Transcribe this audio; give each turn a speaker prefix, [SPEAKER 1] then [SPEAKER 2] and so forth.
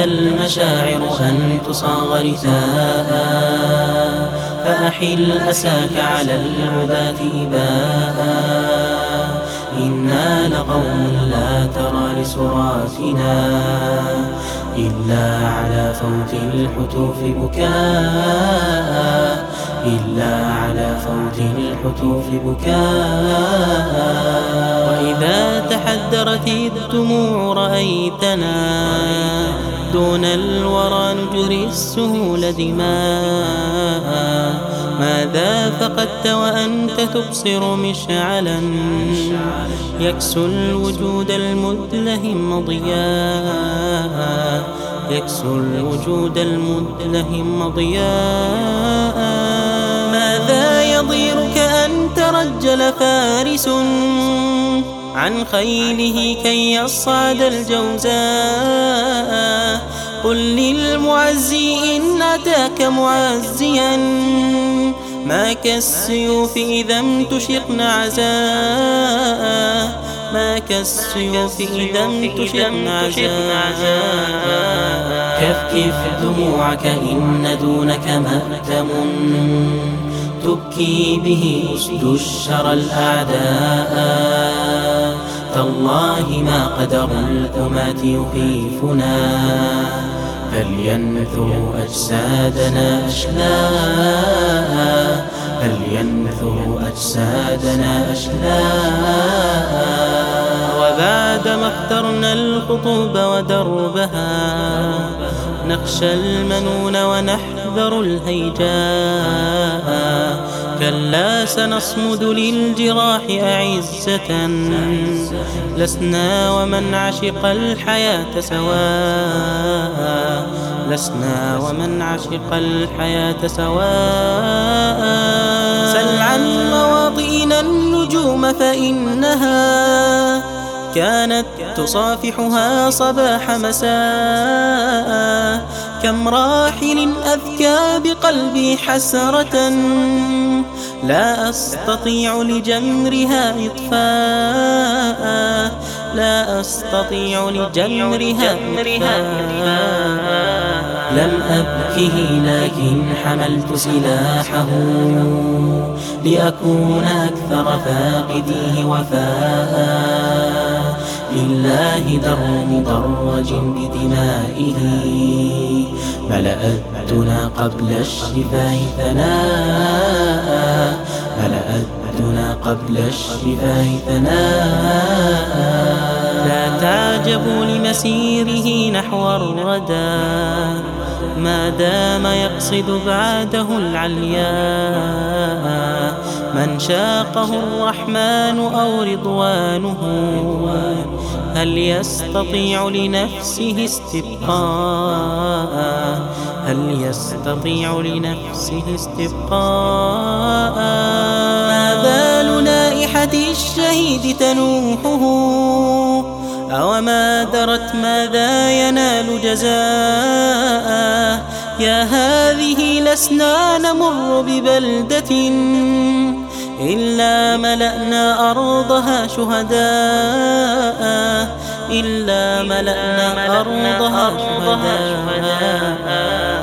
[SPEAKER 1] لها المشاعر أن تصاغ رثاء، فأحل أساك على العباة إباء. إنا لقوم لا ترى لسراتنا إلا على فوت الحتوف بكاء، إلا على فوت الحتوف بكاء. وإذا تحدرت الدموع رأيتنا دون الورى نجري السهول دماء. ماذا فقدت وأنت تبصر مشعلا يكسو الوجود المدلهم ضياء، يكسو الوجود المدلهم ضياء. ماذا يضيرك أن ترجل فارس عن خيله كي يصعد الجوزاء؟ قل للمعزي إن أتاك معزيا ما كالسيوف إذا امتشقن عزاء، ما كالسيوف إذا امتشقن عزاء. كفكف دموعك إن دونك مأتم تبكي به أسد الشرى الأعداء. تالله ما قدر الأمات يخيفنا فلينثروا أجسادنا أشلاء، فلينثروا أجسادنا أشلاء. وبعدما اخترنا الخطوب ودربها نخشى المنون ونحذر الهيجاء. كلا سنصمد للجراح أعزة لسنا ومن عشق الحياة سواء، لسنا ومن عشق الحياة سواء. سل عن مواطئنا النجوم فإنها كانت تصافحها صباح مساء. كم راحل أذكى بقلبي حسرة لا أستطيع لجمرها إطفاء، لا أستطيع لجمرها إطفاء. لم أبكه لكن حملت سلاحه لأكون أكثر فاقديه وفاء. لله در مدرج بدمائه ملأت الدنا قبل الشفاه ثناء، ملأت الدنا قبل الشفاه ثناء. لا تعجبوا لمسيره نحو الردى ما دام يقصد بعده العلياء. من شاقه الرحمن أو رضوانه هل يستطيع لنفسه استبقاء، هل يستطيع لنفسه استبقاء. ما بال نائحة الشهيد تنوحه أوما درت ماذا ينال جزاء. يا هذه لسنا نمر ببلدة إلا ملأنا أرضها شهداء، إلا ملأنا أرضها شهداء.